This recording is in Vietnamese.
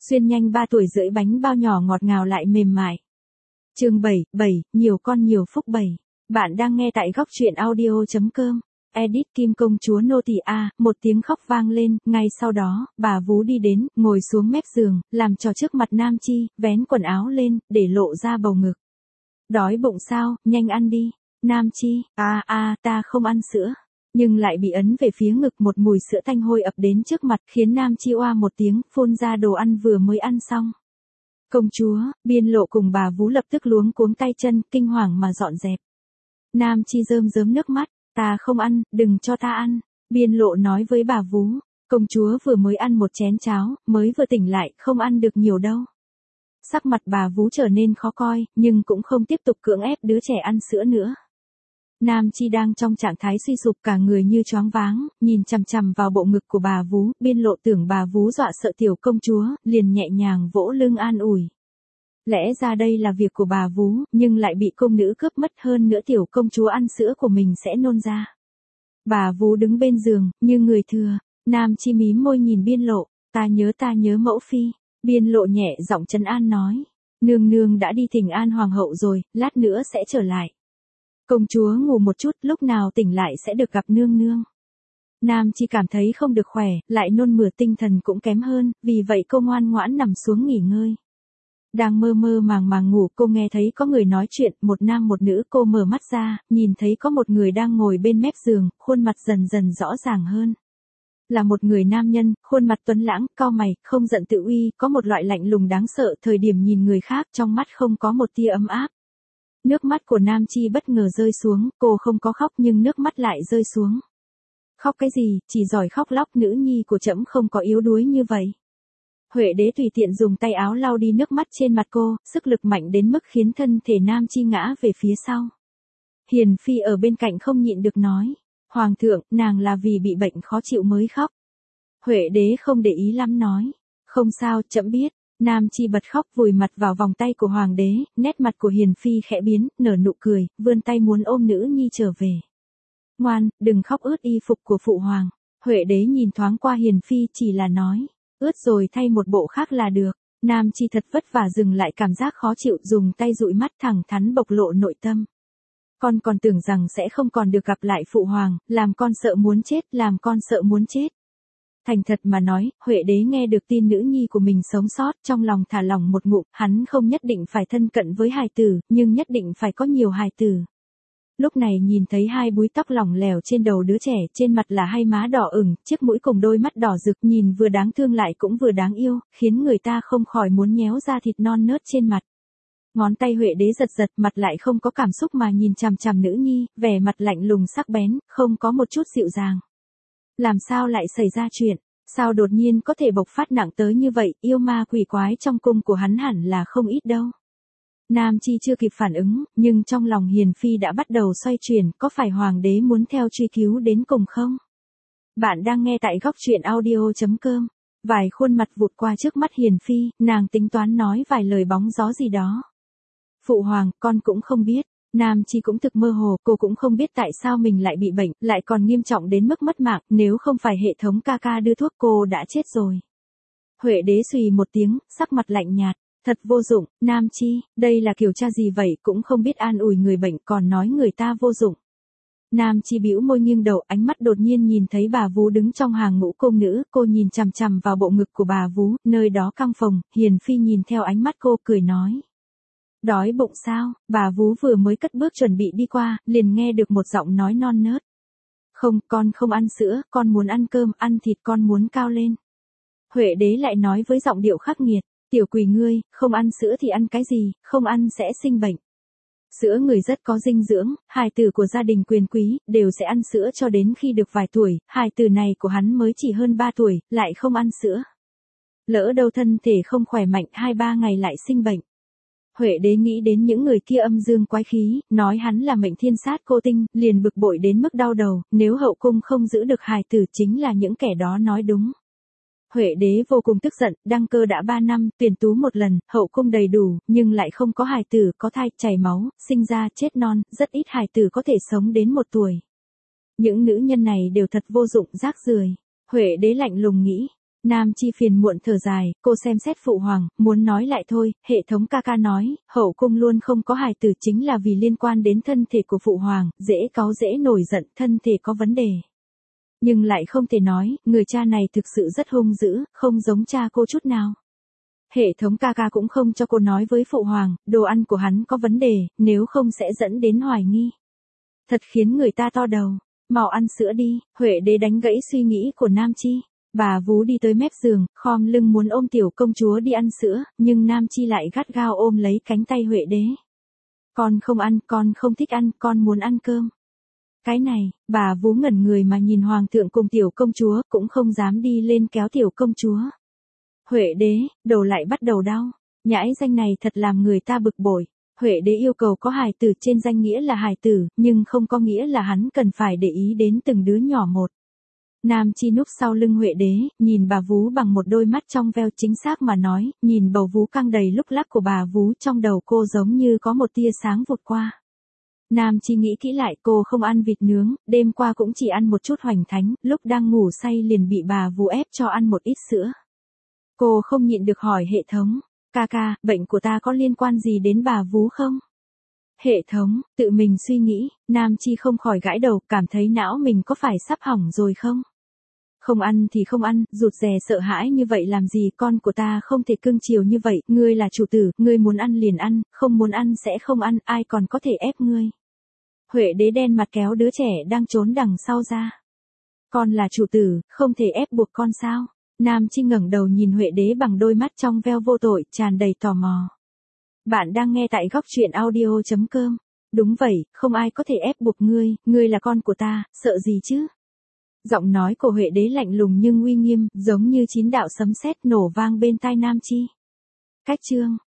xuyên nhanh 3 tuổi rưỡi bánh bao nhỏ ngọt ngào lại mềm mại. Chương 7, nhiều con nhiều phúc 7. Bạn đang nghe tại góc truyện audio.com. Edit Kim công chúa nô tỳ a, một tiếng khóc vang lên, ngay sau đó, bà vú đi đến, ngồi xuống mép giường, làm trò trước mặt Nam Chi, vén quần áo lên, để lộ ra bầu ngực. Đói bụng sao, nhanh ăn đi. Nam Chi, ta không ăn sữa. Nhưng lại bị ấn về phía ngực, một mùi sữa tanh hôi ập đến trước mặt, khiến Nam Chi oa một tiếng, phun ra đồ ăn vừa mới ăn xong. Công chúa, Biên Lộ cùng bà vú lập tức luống cuống tay chân, kinh hoàng mà dọn dẹp. Nam Chi rơm rớm nước mắt, ta không ăn, đừng cho ta ăn. Biên Lộ nói với bà vú, công chúa vừa mới ăn một chén cháo, mới vừa tỉnh lại, không ăn được nhiều đâu. Sắc mặt bà vú trở nên khó coi, nhưng cũng không tiếp tục cưỡng ép đứa trẻ ăn sữa nữa. Nam Chi đang trong trạng thái suy sụp, cả người như choáng váng, nhìn chằm chằm vào bộ ngực của bà vú. Biên Lộ tưởng bà vú dọa sợ tiểu công chúa, liền nhẹ nhàng vỗ lưng an ủi. Lẽ ra đây là việc của bà vú, nhưng lại bị công nữ cướp mất, hơn nữa tiểu công chúa ăn sữa của mình sẽ nôn ra. Bà vú đứng bên giường, như người thừa. Nam Chi mím môi nhìn Biên Lộ, ta nhớ mẫu phi. Biên Lộ nhẹ giọng trấn an nói, nương nương đã đi thỉnh an hoàng hậu rồi, lát nữa sẽ trở lại. Công chúa ngủ một chút, lúc nào tỉnh lại sẽ được gặp nương nương. Nam Chi cảm thấy không được khỏe, lại nôn mửa, tinh thần cũng kém hơn, vì vậy cô ngoan ngoãn nằm xuống nghỉ ngơi. Đang mơ mơ màng ngủ, cô nghe thấy có người nói chuyện, một nam một nữ. Cô mở mắt ra, nhìn thấy có một người đang ngồi bên mép giường, khuôn mặt dần dần rõ ràng hơn. Là một người nam nhân, khuôn mặt tuấn lãng, cau mày, không giận tự uy, có một loại lạnh lùng đáng sợ, thời điểm nhìn người khác, trong mắt không có một tia ấm áp. Nước mắt của Nam Chi bất ngờ rơi xuống, cô không có khóc nhưng nước mắt lại rơi xuống. Khóc cái gì, chỉ giỏi khóc lóc, nữ nhi của trẫm không có yếu đuối như vậy. Huệ đế tùy tiện dùng tay áo lau đi nước mắt trên mặt cô, sức lực mạnh đến mức khiến thân thể Nam Chi ngã về phía sau. Hiền phi ở bên cạnh không nhịn được nói, hoàng thượng, nàng là vì bị bệnh khó chịu mới khóc. Huệ đế không để ý lắm nói, không sao, trẫm biết. Nam Chi bật khóc, vùi mặt vào vòng tay của hoàng đế, nét mặt của Hiền phi khẽ biến, nở nụ cười, vươn tay muốn ôm nữ nhi trở về. Ngoan, đừng khóc ướt y phục của phụ hoàng. Huệ đế nhìn thoáng qua Hiền phi, chỉ là nói, ướt rồi thay một bộ khác là được. Nam Chi thật vất vả dừng lại cảm giác khó chịu, dùng tay dụi mắt, thẳng thắn bộc lộ nội tâm. Con còn tưởng rằng sẽ không còn được gặp lại phụ hoàng, làm con sợ muốn chết, làm con sợ muốn chết. Thành thật mà nói, Huệ đế nghe được tin nữ nhi của mình sống sót, trong lòng thả lỏng một ngụm, hắn không nhất định phải thân cận với hài tử, nhưng nhất định phải có nhiều hài tử. Lúc này nhìn thấy hai búi tóc lỏng lẻo trên đầu đứa trẻ, trên mặt là hai má đỏ ửng, chiếc mũi cùng đôi mắt đỏ rực, nhìn vừa đáng thương lại cũng vừa đáng yêu, khiến người ta không khỏi muốn nhéo ra thịt non nớt trên mặt. Ngón tay Huệ đế giật giật, mặt lại không có cảm xúc mà nhìn chằm chằm nữ nhi, vẻ mặt lạnh lùng sắc bén, không có một chút dịu dàng. Làm sao lại xảy ra chuyện? Sao đột nhiên có thể bộc phát nặng tới như vậy? Yêu ma quỷ quái trong cung của hắn hẳn là không ít đâu. Nam Chi chưa kịp phản ứng, nhưng trong lòng Hiền phi đã bắt đầu xoay chuyển, có phải hoàng đế muốn theo truy cứu đến cùng không? Bạn đang nghe tại góc truyện audio.com. Vài khuôn mặt vụt qua trước mắt Hiền phi, nàng tính toán nói vài lời bóng gió gì đó. Phụ hoàng, con cũng không biết. Nam Chi cũng thực mơ hồ, cô cũng không biết tại sao mình lại bị bệnh, lại còn nghiêm trọng đến mức mất mạng, nếu không phải hệ thống ca ca đưa thuốc cô đã chết rồi. Huệ đế xùy một tiếng, sắc mặt lạnh nhạt, thật vô dụng, Nam Chi, đây là kiểu cha gì vậy, cũng không biết an ủi người bệnh, còn nói người ta vô dụng. Nam Chi bĩu môi nghiêng đầu, ánh mắt đột nhiên nhìn thấy bà vú đứng trong hàng ngũ cung nữ, cô nhìn chằm chằm vào bộ ngực của bà vú, nơi đó căng phồng, Hiền phi nhìn theo ánh mắt cô, cười nói. Đói bụng sao? Bà vú vừa mới cất bước chuẩn bị đi qua, liền nghe được một giọng nói non nớt. Không, con không ăn sữa, con muốn ăn cơm, ăn thịt, con muốn cao lên. Huệ đế lại nói với giọng điệu khắc nghiệt, tiểu quỷ ngươi, không ăn sữa thì ăn cái gì, không ăn sẽ sinh bệnh. Sữa người rất có dinh dưỡng, hài tử của gia đình quyền quý, đều sẽ ăn sữa cho đến khi được vài tuổi, hài tử này của hắn mới chỉ hơn 3 tuổi, lại không ăn sữa. Lỡ đâu thân thể không khỏe mạnh, 2-3 ngày lại sinh bệnh. Huệ đế nghĩ đến những người kia âm dương quái khí, nói hắn là mệnh thiên sát cô tinh, liền bực bội đến mức đau đầu, nếu hậu cung không giữ được hài tử chính là những kẻ đó nói đúng. Huệ đế vô cùng tức giận, đăng cơ đã 3 năm, tuyển tú một lần, hậu cung đầy đủ, nhưng lại không có hài tử, có thai, chảy máu, sinh ra, chết non, rất ít hài tử có thể sống đến 1 tuổi. Những nữ nhân này đều thật vô dụng, rác rưởi. Huệ đế lạnh lùng nghĩ, Nam Chi phiền muộn thở dài, cô xem xét phụ hoàng, muốn nói lại thôi, hệ thống ca ca nói, hậu cung luôn không có hài tử chính là vì liên quan đến thân thể của phụ hoàng, dễ cáu dễ nổi giận, thân thể có vấn đề. Nhưng lại không thể nói, người cha này thực sự rất hung dữ, không giống cha cô chút nào. Hệ thống ca ca cũng không cho cô nói với phụ hoàng, đồ ăn của hắn có vấn đề, nếu không sẽ dẫn đến hoài nghi. Thật khiến người ta to đầu, mau ăn sữa đi, Huệ đế đánh gãy suy nghĩ của Nam Chi. Bà vú đi tới mép giường, khom lưng muốn ôm tiểu công chúa đi ăn sữa, nhưng Nam Chi lại gắt gao ôm lấy cánh tay Huệ đế. Con không ăn, con không thích ăn, con muốn ăn cơm. Cái này, bà vú ngẩn người mà nhìn hoàng thượng cùng tiểu công chúa, cũng không dám đi lên kéo tiểu công chúa. Huệ đế, đầu lại bắt đầu đau, nhãi danh này thật làm người ta bực bội. Huệ đế yêu cầu có hài tử trên danh nghĩa là hài tử, nhưng không có nghĩa là hắn cần phải để ý đến từng đứa nhỏ một. Nam Chi núp sau lưng Huệ đế, nhìn bà vú bằng một đôi mắt trong veo, chính xác mà nói, nhìn bầu vú căng đầy lúc lắc của bà vú, trong đầu cô giống như có một tia sáng vụt qua. Nam Chi nghĩ kỹ lại, cô không ăn vịt nướng, đêm qua cũng chỉ ăn một chút hoành thánh, lúc đang ngủ say liền bị bà vú ép cho ăn một ít sữa. Cô không nhịn được hỏi hệ thống, ca ca, bệnh của ta có liên quan gì đến bà vú không? Hệ thống, tự mình suy nghĩ, Nam Chi không khỏi gãi đầu, cảm thấy não mình có phải sắp hỏng rồi không? Không ăn thì không ăn, rụt rè sợ hãi như vậy làm gì, con của ta không thể cưng chiều như vậy, ngươi là chủ tử, ngươi muốn ăn liền ăn, không muốn ăn sẽ không ăn, ai còn có thể ép ngươi. Huệ đế đen mặt kéo đứa trẻ đang trốn đằng sau ra. Con là chủ tử, không thể ép buộc con sao? Nam Chi ngẩng đầu nhìn Huệ đế bằng đôi mắt trong veo vô tội, tràn đầy tò mò. Bạn đang nghe tại góc truyện audio.com. Đúng vậy, không ai có thể ép buộc ngươi là con của ta, sợ gì chứ? Giọng nói của Huệ đế lạnh lùng nhưng uy nghiêm, giống như 9 đạo sấm sét nổ vang bên tai Nam Chi. Cách chương